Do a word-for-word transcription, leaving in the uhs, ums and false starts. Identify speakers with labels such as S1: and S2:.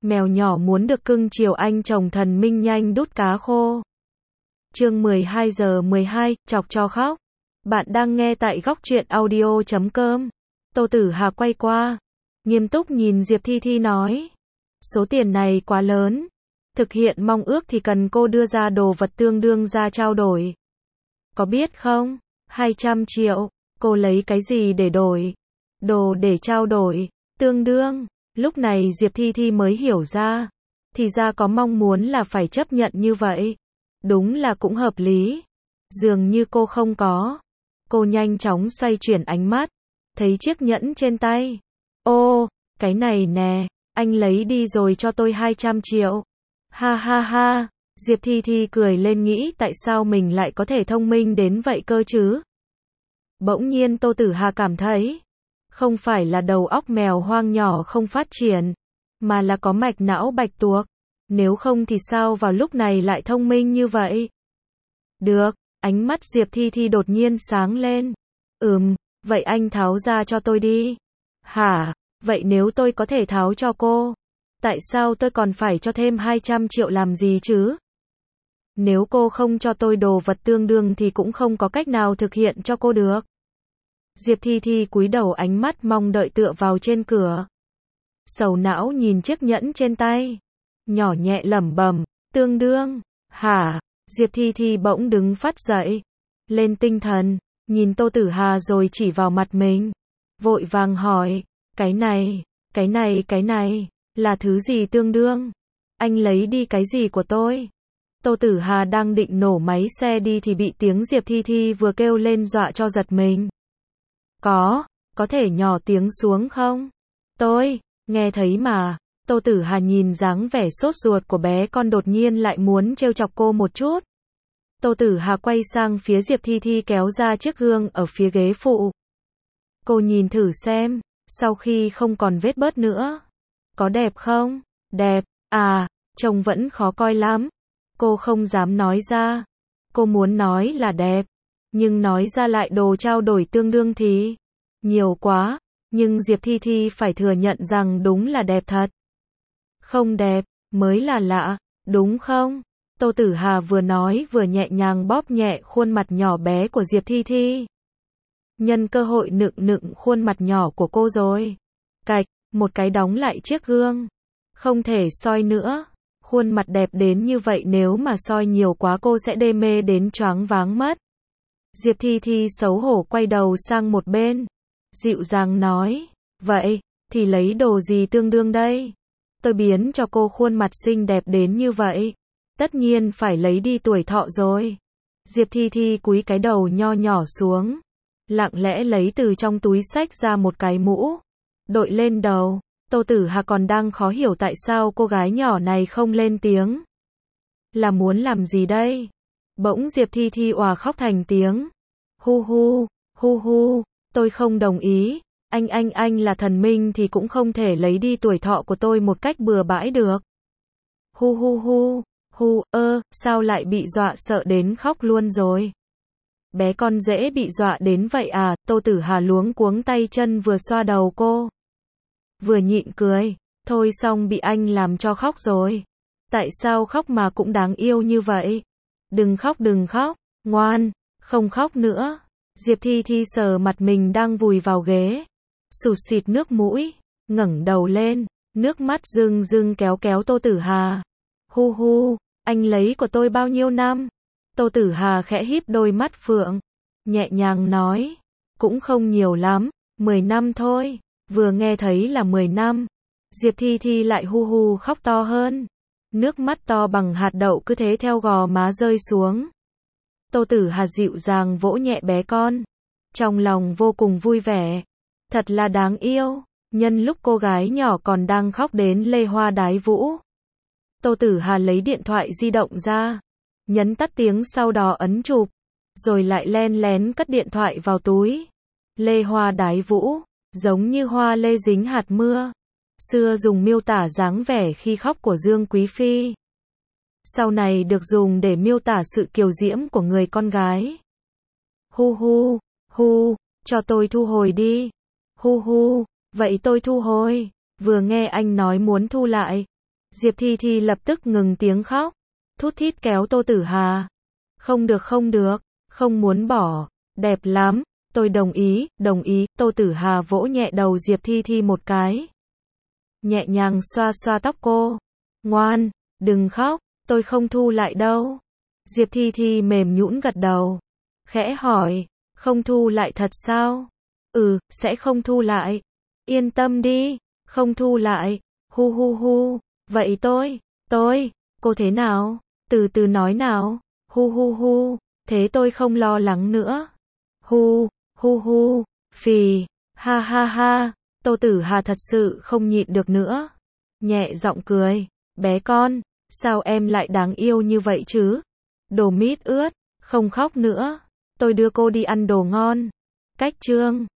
S1: Mèo nhỏ muốn được cưng chiều anh chồng thần minh nhanh đút cá khô. Chương mười hai giờ mười hai, chọc cho khóc. Bạn đang nghe tại góc truyện audio chấm com. Tô Tử Hà quay qua, nghiêm túc nhìn Diệp Thi Thi nói. Số tiền này quá lớn. Thực hiện mong ước thì cần cô đưa ra đồ vật tương đương ra trao đổi. Có biết không? hai trăm triệu. Cô lấy cái gì để đổi? Đồ để trao đổi. Tương đương. Lúc này Diệp Thi Thi mới hiểu ra. Thì ra có mong muốn là phải chấp nhận như vậy. Đúng là cũng hợp lý. Dường như cô không có. Cô nhanh chóng xoay chuyển ánh mắt. Thấy chiếc nhẫn trên tay. Ô, cái này nè. Anh lấy đi rồi cho tôi hai trăm triệu. Ha ha ha. Diệp Thi Thi cười lên nghĩ tại sao mình lại có thể thông minh đến vậy cơ chứ. Bỗng nhiên Tô Tử Hà cảm thấy. Không phải là đầu óc mèo hoang nhỏ không phát triển. Mà là có mạch não bạch tuộc. Nếu không thì sao vào lúc này lại thông minh như vậy? Được, ánh mắt Diệp Thi Thi đột nhiên sáng lên. Ừm, vậy anh tháo ra cho tôi đi. Hả, vậy nếu tôi có thể tháo cho cô, tại sao tôi còn phải cho thêm hai trăm triệu làm gì chứ? Nếu cô không cho tôi đồ vật tương đương thì cũng không có cách nào thực hiện cho cô được. Diệp Thi Thi cúi đầu ánh mắt mong đợi tựa vào trên cửa. Sầu não nhìn chiếc nhẫn trên tay. Nhỏ nhẹ lẩm bẩm, tương đương, hả? Diệp Thi Thi bỗng đứng phát dậy. Lên tinh thần, nhìn Tô Tử Hà rồi chỉ vào mặt mình. Vội vàng hỏi, cái này, cái này, cái này, là thứ gì tương đương? Anh lấy đi cái gì của tôi? Tô Tử Hà đang định nổ máy xe đi thì bị tiếng Diệp Thi Thi vừa kêu lên dọa cho giật mình. Có, có thể nhỏ tiếng xuống không? Tôi, nghe thấy mà. Tô Tử Hà nhìn dáng vẻ sốt ruột của bé con đột nhiên lại muốn trêu chọc cô một chút. Tô Tử Hà quay sang phía Diệp Thi Thi kéo ra chiếc gương ở phía ghế phụ. Cô nhìn thử xem, sau khi không còn vết bớt nữa. Có đẹp không? Đẹp, à, trông vẫn khó coi lắm. Cô không dám nói ra. Cô muốn nói là đẹp, nhưng nói ra lại đồ trao đổi tương đương thì nhiều quá. Nhưng Diệp Thi Thi phải thừa nhận rằng đúng là đẹp thật. Không đẹp, mới là lạ, đúng không? Tô Tử Hà vừa nói vừa nhẹ nhàng bóp nhẹ khuôn mặt nhỏ bé của Diệp Thi Thi. Nhân cơ hội nựng nựng khuôn mặt nhỏ của cô rồi. Cạch, một cái đóng lại chiếc gương. Không thể soi nữa. Khuôn mặt đẹp đến như vậy nếu mà soi nhiều quá cô sẽ đê mê đến choáng váng mất. Diệp Thi Thi xấu hổ quay đầu sang một bên. Dịu dàng nói, vậy, thì lấy đồ gì tương đương đây? Tôi biến cho cô khuôn mặt xinh đẹp đến như vậy. Tất nhiên phải lấy đi tuổi thọ rồi. Diệp Thi Thi cúi cái đầu nho nhỏ xuống. Lặng lẽ lấy từ trong túi xách ra một cái mũ. Đội lên đầu. Tô Tử Hà còn đang khó hiểu tại sao cô gái nhỏ này không lên tiếng. Là muốn làm gì đây? Bỗng Diệp Thi Thi òa khóc thành tiếng. Hu hu, hu hu, tôi không đồng ý. Anh anh anh là thần minh thì cũng không thể lấy đi tuổi thọ của tôi một cách bừa bãi được. Hu hu hu, hu, ơ, sao lại bị dọa sợ đến khóc luôn rồi? Bé con dễ bị dọa đến vậy à? Tô Tử Hà luống cuống tay chân vừa xoa đầu cô. Vừa nhịn cười, thôi xong bị anh làm cho khóc rồi. Tại sao khóc mà cũng đáng yêu như vậy? Đừng khóc đừng khóc, ngoan, không khóc nữa. Diệp Thi Thi sờ mặt mình đang vùi vào ghế. Sụt xịt nước mũi, ngẩng đầu lên, nước mắt rưng rưng kéo kéo Tô Tử Hà. Hu hu, anh lấy của tôi bao nhiêu năm? Tô Tử Hà khẽ híp đôi mắt phượng, nhẹ nhàng nói, cũng không nhiều lắm, mười năm thôi. Vừa nghe thấy là mười năm, Diệp Thi Thi lại hu hu khóc to hơn. Nước mắt to bằng hạt đậu cứ thế theo gò má rơi xuống. Tô Tử Hà dịu dàng vỗ nhẹ bé con. Trong lòng vô cùng vui vẻ. Thật là đáng yêu. Nhân lúc cô gái nhỏ còn đang khóc đến lê hoa đái vũ. Tô Tử Hà lấy điện thoại di động ra. Nhấn tắt tiếng sau đó ấn chụp. Rồi lại len lén cất điện thoại vào túi. Lê hoa đái vũ. Giống như hoa lê dính hạt mưa. Xưa dùng miêu tả dáng vẻ khi khóc của Dương Quý Phi. Sau này được dùng để miêu tả sự kiều diễm của người con gái. Hu hu, hu, cho tôi thu hồi đi. Hu hu, vậy tôi thu hồi. Vừa nghe anh nói muốn thu lại. Diệp Thi Thi lập tức ngừng tiếng khóc, thút thít kéo Tô Tử Hà. Không được không được, không muốn bỏ, đẹp lắm, tôi đồng ý, đồng ý, Tô Tử Hà vỗ nhẹ đầu Diệp Thi Thi một cái. Nhẹ nhàng xoa xoa tóc cô. Ngoan, đừng khóc, tôi không thu lại đâu. Diệp Thi Thi mềm nhũn gật đầu. Khẽ hỏi, không thu lại thật sao? Ừ, sẽ không thu lại. Yên tâm đi, không thu lại. Hu hu hu, vậy tôi, tôi, cô thế nào? Từ từ nói nào. Hu hu hu, thế tôi không lo lắng nữa. Hu, hu hu, phì, ha ha ha. Tô Tử Hà thật sự không nhịn được nữa. Nhẹ giọng cười, bé con, sao em lại đáng yêu như vậy chứ? Đồ mít ướt, không khóc nữa. Tôi đưa cô đi ăn đồ ngon. Cách chương